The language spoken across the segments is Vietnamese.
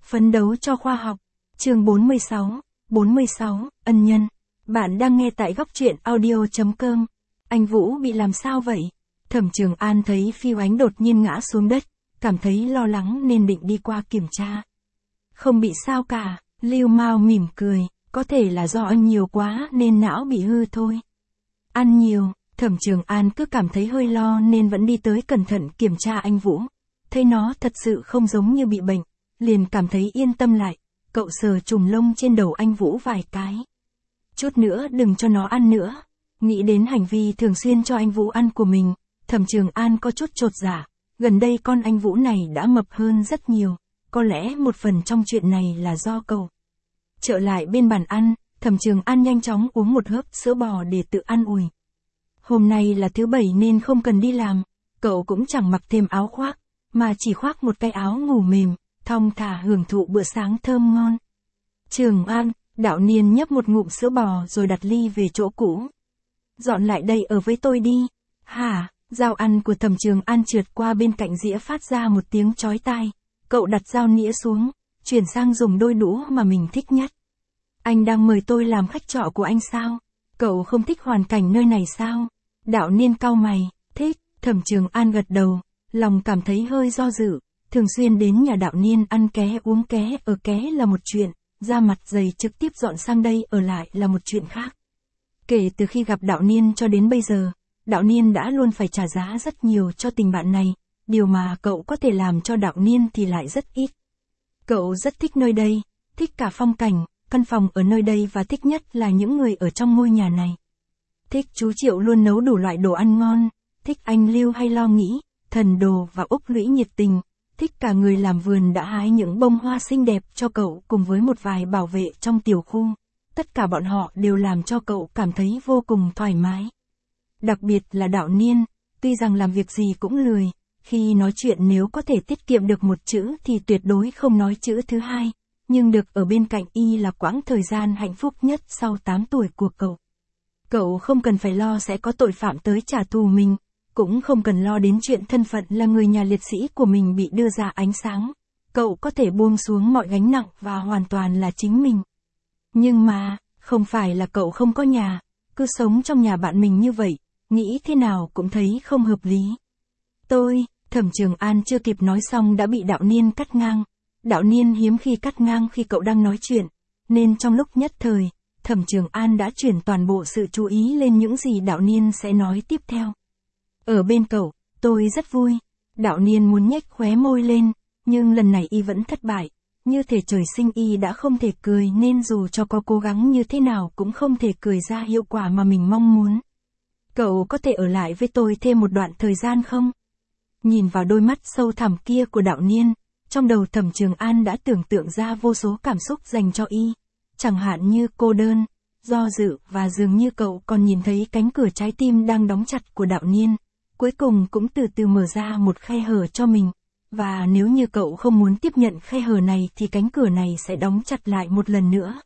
Phấn đấu cho khoa học. Chương 46, ân nhân. Bạn đang nghe tại góc truyện audio.com. Anh Vũ bị làm sao vậy? Thẩm Trường An thấy Phi Oánh đột nhiên ngã xuống đất, cảm thấy lo lắng nên định đi qua kiểm tra. Không bị sao cả, Lưu Mao mỉm cười, có thể là do ăn nhiều quá nên não bị hư thôi. Ăn nhiều, Thẩm Trường An cứ cảm thấy hơi lo nên vẫn đi tới cẩn thận kiểm tra anh Vũ. Thấy nó thật sự không giống như bị bệnh, liền cảm thấy yên tâm lại, cậu sờ chùm lông trên đầu anh Vũ vài cái. Chút nữa đừng cho nó ăn nữa. Nghĩ đến hành vi thường xuyên cho anh Vũ ăn của mình, Thẩm Trường An có chút chột dạ, gần đây con anh Vũ này đã mập hơn rất nhiều, có lẽ một phần trong chuyện này là do cậu. Trở lại bên bàn ăn, Thẩm Trường An nhanh chóng uống một hớp sữa bò để tự an ủi. Hôm nay là thứ bảy nên không cần đi làm, cậu cũng chẳng mặc thêm áo khoác, mà chỉ khoác một cái áo ngủ mềm, thong thả hưởng thụ bữa sáng thơm ngon. Trường An, Đạo Niên nhấp một ngụm sữa bò rồi đặt ly về chỗ cũ. Dọn lại đây ở với tôi đi. Hả? Dao ăn của Thẩm Trường An trượt qua bên cạnh dĩa phát ra một tiếng chói tai. Cậu đặt dao nĩa xuống, chuyển sang dùng đôi đũa mà mình thích nhất. Anh đang mời tôi làm khách trọ của anh sao? Cậu không thích hoàn cảnh nơi này sao? Đạo Niên cau mày, thích. Thẩm Trường An gật đầu, lòng cảm thấy hơi do dự. Thường xuyên đến nhà Đạo Niên ăn ké uống ké ở ké là một chuyện, ra mặt dày trực tiếp dọn sang đây ở lại là một chuyện khác. Kể từ khi gặp Đạo Niên cho đến bây giờ, Đạo Niên đã luôn phải trả giá rất nhiều cho tình bạn này, điều mà cậu có thể làm cho Đạo Niên thì lại rất ít. Cậu rất thích nơi đây, thích cả phong cảnh, căn phòng ở nơi đây và thích nhất là những người ở trong ngôi nhà này. Thích chú Triệu luôn nấu đủ loại đồ ăn ngon, thích anh Lưu hay Lo Nghĩ, Thần Đồ và Úc Lũy nhiệt tình, thích cả người làm vườn đã hái những bông hoa xinh đẹp cho cậu cùng với một vài bảo vệ trong tiểu khu. Tất cả bọn họ đều làm cho cậu cảm thấy vô cùng thoải mái. Đặc biệt là Đạo Niên, tuy rằng làm việc gì cũng lười, khi nói chuyện nếu có thể tiết kiệm được một chữ thì tuyệt đối không nói chữ thứ hai, nhưng được ở bên cạnh y là quãng thời gian hạnh phúc nhất sau 8 tuổi của cậu. Cậu không cần phải lo sẽ có tội phạm tới trả thù mình, cũng không cần lo đến chuyện thân phận là người nhà liệt sĩ của mình bị đưa ra ánh sáng. Cậu có thể buông xuống mọi gánh nặng và hoàn toàn là chính mình. Nhưng mà, không phải là cậu không có nhà, cứ sống trong nhà bạn mình như vậy, nghĩ thế nào cũng thấy không hợp lý. Thẩm Trường An chưa kịp nói xong đã bị Đạo Niên cắt ngang. Đạo Niên hiếm khi cắt ngang khi cậu đang nói chuyện, nên trong lúc nhất thời, Thẩm Trường An đã chuyển toàn bộ sự chú ý lên những gì Đạo Niên sẽ nói tiếp theo. Ở bên cậu, tôi rất vui. Đạo Niên muốn nhếch khóe môi lên, nhưng lần này y vẫn thất bại. Như thể trời sinh y đã không thể cười nên dù cho có cố gắng như thế nào cũng không thể cười ra hiệu quả mà mình mong muốn. Cậu có thể ở lại với tôi thêm một đoạn thời gian không? Nhìn vào đôi mắt sâu thẳm kia của Đạo Niên, trong đầu Thẩm Trường An đã tưởng tượng ra vô số cảm xúc dành cho y. Chẳng hạn như cô đơn, do dự và dường như cậu còn nhìn thấy cánh cửa trái tim đang đóng chặt của Đạo Niên. Cuối cùng cũng từ từ mở ra một khe hở cho mình. Và nếu như cậu không muốn tiếp nhận khe hở này thì cánh cửa này sẽ đóng chặt lại một lần nữa.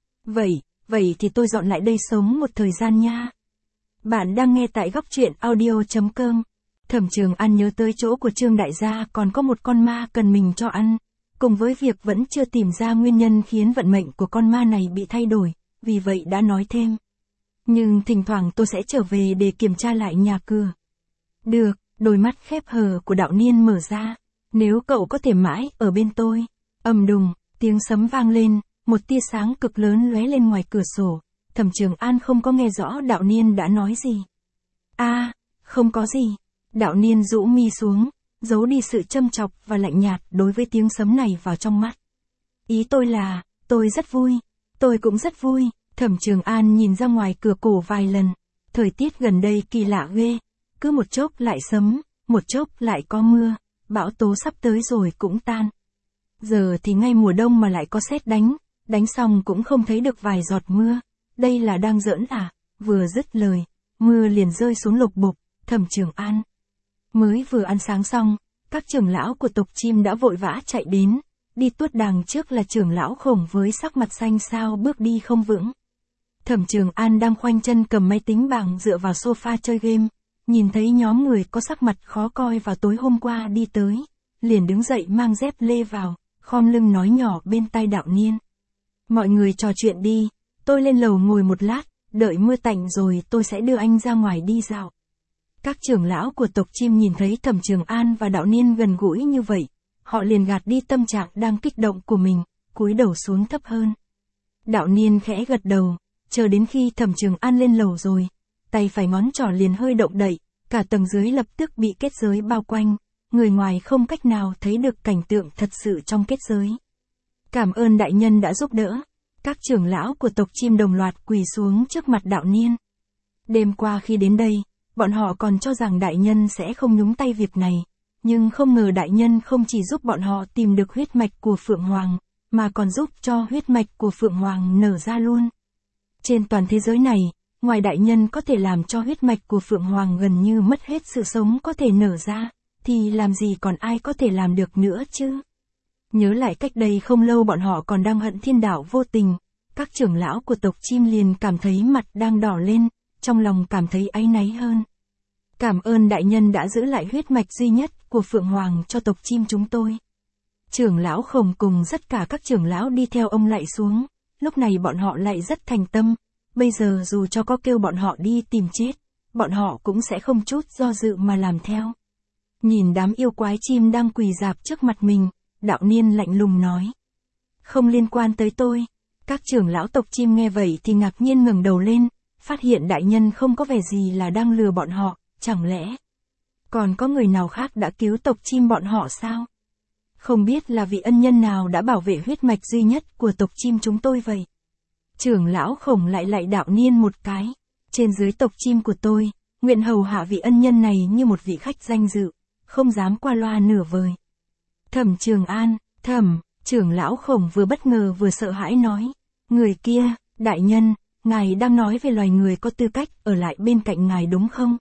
Vậy thì tôi dọn lại đây sống một thời gian nha. Bạn đang nghe tại góc truyện audio.com. Thẩm Trường An nhớ tới chỗ của Trương đại gia còn có một con ma cần mình cho ăn. Cùng với việc vẫn chưa tìm ra nguyên nhân khiến vận mệnh của con ma này bị thay đổi, vì vậy đã nói thêm. Nhưng thỉnh thoảng tôi sẽ trở về để kiểm tra lại nhà cửa. Được, đôi mắt khép hờ của Đạo Niên mở ra. Nếu cậu có thể mãi ở bên tôi. Ầm đùng, tiếng sấm vang lên, một tia sáng cực lớn lóe lên ngoài cửa sổ. Thẩm Trường An không có nghe rõ Đạo Niên đã nói gì. Không có gì. Đạo Niên rũ mi xuống, giấu đi sự châm chọc và lạnh nhạt đối với tiếng sấm này vào trong mắt. Ý tôi là, tôi rất vui. Tôi cũng rất vui. Thẩm Trường An nhìn ra ngoài cửa cổ vài lần. Thời tiết gần đây kỳ lạ ghê. Cứ một chốc lại sấm, một chốc lại có mưa. Bão tố sắp tới rồi cũng tan. Giờ thì ngay mùa đông mà lại có sét đánh xong cũng không thấy được vài giọt mưa. Đây là đang giỡn à? Vừa dứt lời, mưa liền rơi xuống lục bục. Thẩm Trường An mới vừa ăn sáng xong, các trưởng lão của tộc chim đã vội vã chạy đến. Đi tuốt đằng trước là trưởng lão Khổng với sắc mặt xanh xao bước đi không vững. Thẩm Trường An đang khoanh chân cầm máy tính bảng dựa vào sofa chơi game. Nhìn thấy nhóm người có sắc mặt khó coi vào tối hôm qua đi tới, liền đứng dậy mang dép lê vào, khom lưng nói nhỏ bên tai Đạo Niên. Mọi người trò chuyện đi, tôi lên lầu ngồi một lát, đợi mưa tạnh rồi tôi sẽ đưa anh ra ngoài đi dạo. Các trưởng lão của tộc chim nhìn thấy Thẩm Trường An và Đạo Niên gần gũi như vậy, họ liền gạt đi tâm trạng đang kích động của mình, cúi đầu xuống thấp hơn. Đạo Niên khẽ gật đầu, chờ đến khi Thẩm Trường An lên lầu rồi, tay phải ngón trỏ liền hơi động đậy, cả tầng dưới lập tức bị kết giới bao quanh, người ngoài không cách nào thấy được cảnh tượng thật sự trong kết giới. Cảm ơn đại nhân đã giúp đỡ. Các trưởng lão của tộc chim đồng loạt quỳ xuống trước mặt Đạo Niên. Đêm qua khi đến đây, bọn họ còn cho rằng đại nhân sẽ không nhúng tay việc này, nhưng không ngờ đại nhân không chỉ giúp bọn họ tìm được huyết mạch của Phượng Hoàng, mà còn giúp cho huyết mạch của Phượng Hoàng nở ra luôn. Trên toàn thế giới này, ngoài đại nhân có thể làm cho huyết mạch của Phượng Hoàng gần như mất hết sự sống có thể nở ra, thì làm gì còn ai có thể làm được nữa chứ? Nhớ lại cách đây không lâu bọn họ còn đang hận thiên đạo vô tình, các trưởng lão của tộc chim liền cảm thấy mặt đang đỏ lên, trong lòng cảm thấy áy náy hơn. Cảm ơn đại nhân đã giữ lại huyết mạch duy nhất của Phượng Hoàng cho tộc chim chúng tôi. Trưởng lão Khổng cùng tất cả các trưởng lão đi theo ông lạy xuống, lúc này bọn họ lại rất thành tâm, bây giờ dù cho có kêu bọn họ đi tìm chết, bọn họ cũng sẽ không chút do dự mà làm theo. Nhìn đám yêu quái chim đang quỳ rạp trước mặt mình, Đạo Niên lạnh lùng nói. Không liên quan tới tôi. Các trưởng lão tộc chim nghe vậy thì ngạc nhiên ngẩng đầu lên, phát hiện đại nhân không có vẻ gì là đang lừa bọn họ, chẳng lẽ còn có người nào khác đã cứu tộc chim bọn họ sao? Không biết là vị ân nhân nào đã bảo vệ huyết mạch duy nhất của tộc chim chúng tôi vậy? Trưởng lão Khổng lại lạy Đạo Niên một cái. Trên dưới tộc chim của tôi, nguyện hầu hạ vị ân nhân này như một vị khách danh dự, không dám qua loa nửa vời. Thẩm Trường An, trưởng lão Khổng vừa bất ngờ vừa sợ hãi nói. Người kia, đại nhân, ngài đang nói về loài người có tư cách ở lại bên cạnh ngài đúng không?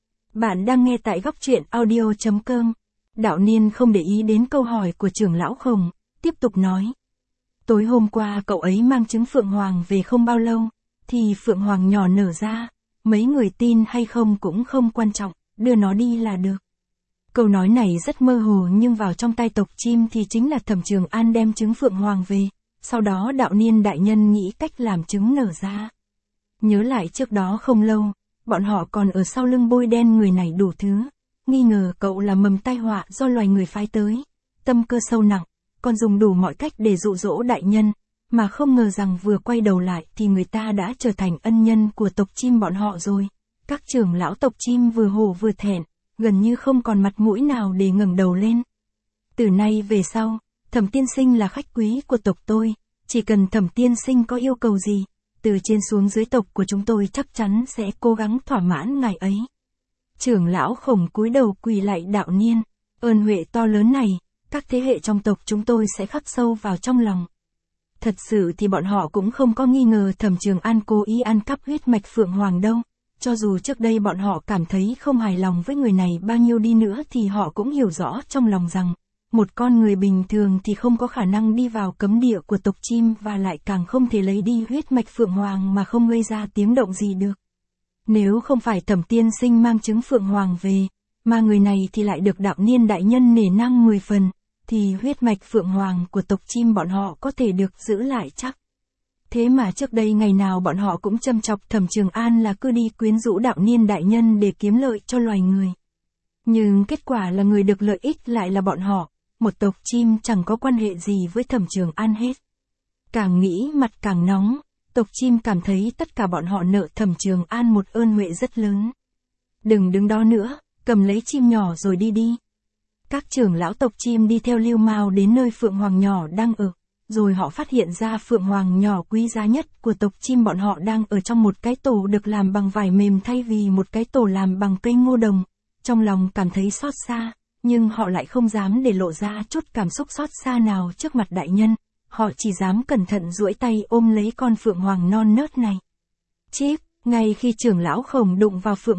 Bạn đang nghe tại góc truyện audio.com. Đạo Niên không để ý đến câu hỏi của trưởng lão Khổng, tiếp tục nói. Tối hôm qua cậu ấy mang trứng Phượng Hoàng về không bao lâu, thì Phượng Hoàng nhỏ nở ra, mấy người tin hay không cũng không quan trọng, đưa nó đi là được. Câu nói này rất mơ hồ nhưng vào trong tai tộc chim thì chính là Thẩm Trường An đem trứng Phượng Hoàng về, sau đó Đạo Niên đại nhân nghĩ cách làm trứng nở ra. Nhớ lại trước đó không lâu, bọn họ còn ở sau lưng bôi đen người này đủ thứ, nghi ngờ cậu là mầm tai họa do loài người phái tới, tâm cơ sâu nặng, còn dùng đủ mọi cách để dụ dỗ đại nhân, mà không ngờ rằng vừa quay đầu lại thì người ta đã trở thành ân nhân của tộc chim bọn họ rồi. Các trưởng lão tộc chim vừa hổ vừa thẹn, gần như không còn mặt mũi nào để ngẩng đầu lên. Từ nay về sau, Thẩm tiên sinh là khách quý của tộc tôi, chỉ cần Thẩm tiên sinh có yêu cầu gì, từ trên xuống dưới tộc của chúng tôi chắc chắn sẽ cố gắng thỏa mãn ngài ấy. Trưởng lão Khổng cúi đầu quỳ lạy Đạo Niên, ơn huệ to lớn này, các thế hệ trong tộc chúng tôi sẽ khắc sâu vào trong lòng. Thật sự thì bọn họ cũng không có nghi ngờ Thẩm Trường An cố ý ăn cắp huyết mạch Phượng Hoàng đâu. Cho dù trước đây bọn họ cảm thấy không hài lòng với người này bao nhiêu đi nữa thì họ cũng hiểu rõ trong lòng rằng, một con người bình thường thì không có khả năng đi vào cấm địa của tộc chim và lại càng không thể lấy đi huyết mạch Phượng Hoàng mà không gây ra tiếng động gì được. Nếu không phải Thẩm tiên sinh mang trứng Phượng Hoàng về, mà người này thì lại được Đạo Niên đại nhân nể nang 10 phần, thì huyết mạch Phượng Hoàng của tộc chim bọn họ có thể được giữ lại chắc. Thế mà trước đây ngày nào bọn họ cũng châm chọc Thẩm Trường An là cứ đi quyến rũ Đạo Niên đại nhân để kiếm lợi cho loài người. Nhưng kết quả là người được lợi ích lại là bọn họ, một tộc chim chẳng có quan hệ gì với Thẩm Trường An hết. Càng nghĩ mặt càng nóng, tộc chim cảm thấy tất cả bọn họ nợ Thẩm Trường An một ơn huệ rất lớn. Đừng đứng đó nữa, cầm lấy chim nhỏ rồi đi đi. Các trưởng lão tộc chim đi theo Lưu Mao đến nơi Phượng Hoàng nhỏ đang ở, rồi họ phát hiện ra Phượng Hoàng nhỏ quý giá nhất của tộc chim bọn họ đang ở trong một cái tổ được làm bằng vải mềm thay vì một cái tổ làm bằng cây ngô đồng. Trong lòng cảm thấy xót xa, nhưng họ lại không dám để lộ ra chút cảm xúc xót xa nào trước mặt đại nhân, họ chỉ dám cẩn thận duỗi tay ôm lấy con Phượng Hoàng non nớt này. Chíp, ngay khi trưởng lão Khổng đụng vào Phượng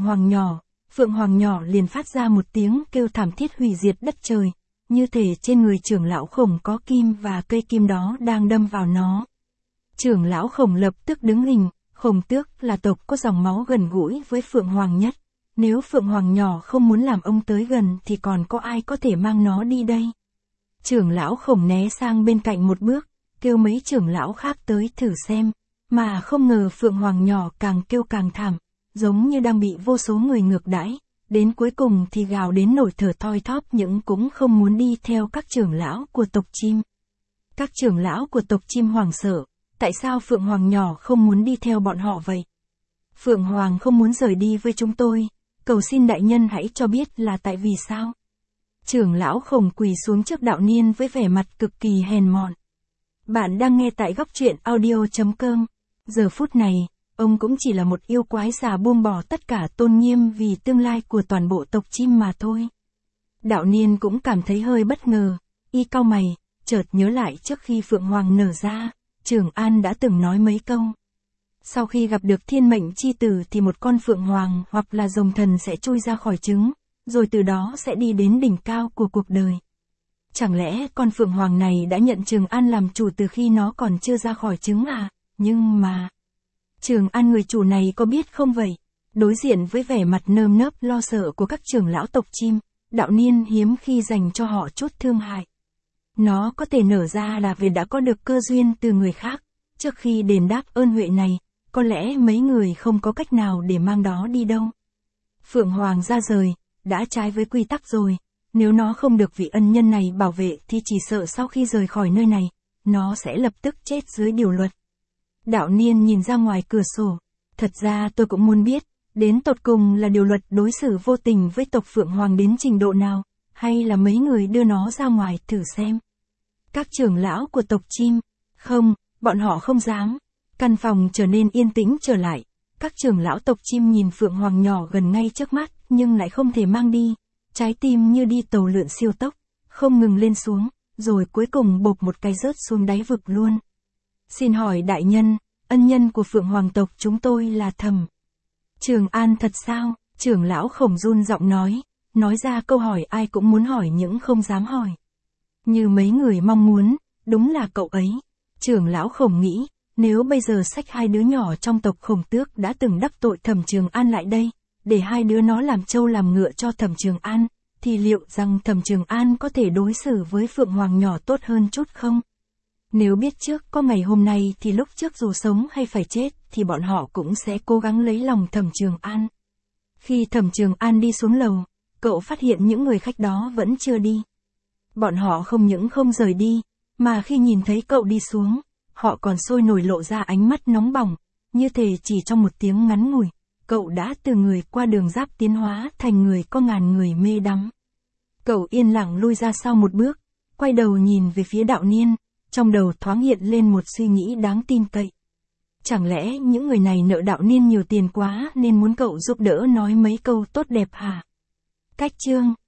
Hoàng nhỏ liền phát ra một tiếng kêu thảm thiết hủy diệt đất trời, như thể trên người trưởng lão Khổng có kim và cây kim đó đang đâm vào nó. Trưởng lão Khổng lập tức đứng hình, Khổng tước là tộc có dòng máu gần gũi với Phượng Hoàng nhất. Nếu Phượng Hoàng nhỏ không muốn làm ông tới gần thì còn có ai có thể mang nó đi đây? Trưởng lão Khổng né sang bên cạnh một bước, kêu mấy trưởng lão khác tới thử xem, mà không ngờ Phượng Hoàng nhỏ càng kêu càng thảm, giống như đang bị vô số người ngược đãi, đến cuối cùng thì gào đến nổi thở thoi thóp nhưng cũng không muốn đi theo các trưởng lão của tộc chim. Các trưởng lão của tộc chim hoảng sợ, tại sao Phượng Hoàng nhỏ không muốn đi theo bọn họ vậy? Phượng Hoàng không muốn rời đi với chúng tôi, cầu xin đại nhân hãy cho biết là tại vì sao? Trưởng lão Khổng quỳ xuống trước Đạo Niên với vẻ mặt cực kỳ hèn mọn. Bạn đang nghe tại góc truyện audio.com. Giờ phút này, ông cũng chỉ là một yêu quái già buông bỏ tất cả tôn nghiêm vì tương lai của toàn bộ tộc chim mà thôi. Đạo Niên cũng cảm thấy hơi bất ngờ, y cau mày, chợt nhớ lại trước khi Phượng Hoàng nở ra, Trường An đã từng nói mấy câu. Sau khi gặp được thiên mệnh chi tử thì một con Phượng Hoàng hoặc là rồng thần sẽ chui ra khỏi trứng, rồi từ đó sẽ đi đến đỉnh cao của cuộc đời. Chẳng lẽ con Phượng Hoàng này đã nhận Trường An làm chủ từ khi nó còn chưa ra khỏi trứng à? Nhưng mà... Trường An người chủ này có biết không vậy? Đối diện với vẻ mặt nơm nớp lo sợ của các trưởng lão tộc chim, Đạo Niên hiếm khi dành cho họ chút thương hại. Nó có thể nở ra là vì đã có được cơ duyên từ người khác, trước khi đền đáp ơn huệ này, có lẽ mấy người không có cách nào để mang đó đi đâu. Phượng Hoàng ra rời, đã trái với quy tắc rồi, nếu nó không được vị ân nhân này bảo vệ thì chỉ sợ sau khi rời khỏi nơi này, nó sẽ lập tức chết dưới điều luật. Đạo Niên nhìn ra ngoài cửa sổ, thật ra tôi cũng muốn biết, đến tột cùng là điều luật đối xử vô tình với tộc Phượng Hoàng đến trình độ nào, hay là mấy người đưa nó ra ngoài thử xem. Các trưởng lão của tộc chim, không, bọn họ không dám. Căn phòng trở nên yên tĩnh trở lại, các trưởng lão tộc chim nhìn Phượng Hoàng nhỏ gần ngay trước mắt, nhưng lại không thể mang đi. Trái tim như đi tàu lượn siêu tốc, không ngừng lên xuống, rồi cuối cùng bộp một cái rớt xuống đáy vực luôn. Xin hỏi đại nhân, ân nhân của Phượng Hoàng tộc chúng tôi là Thẩm Trường An thật sao? Trưởng lão Khổng run giọng nói ra câu hỏi ai cũng muốn hỏi nhưng không dám hỏi. Như mấy người mong muốn, đúng là cậu ấy. Trưởng lão Khổng nghĩ, nếu bây giờ xách hai đứa nhỏ trong tộc Khổng Tước đã từng đắc tội Thẩm Trường An lại đây, để hai đứa nó làm trâu làm ngựa cho Thẩm Trường An, thì liệu rằng Thẩm Trường An có thể đối xử với Phượng Hoàng nhỏ tốt hơn chút không? Nếu biết trước có ngày hôm nay thì lúc trước dù sống hay phải chết thì bọn họ cũng sẽ cố gắng lấy lòng Thẩm Trường An. Khi Thẩm Trường An đi xuống lầu, cậu phát hiện những người khách đó vẫn chưa đi. Bọn họ không những không rời đi, mà khi nhìn thấy cậu đi xuống, họ còn sôi nổi lộ ra ánh mắt nóng bỏng, như thể chỉ trong một tiếng ngắn ngủi, cậu đã từ người qua đường giáp tiến hóa thành người có ngàn người mê đắm. Cậu yên lặng lui ra sau một bước, quay đầu nhìn về phía Đạo Niên, trong đầu thoáng hiện lên một suy nghĩ đáng tin cậy. Chẳng lẽ những người này nợ Đạo Niên nhiều tiền quá nên muốn cậu giúp đỡ nói mấy câu tốt đẹp hả? Cách chương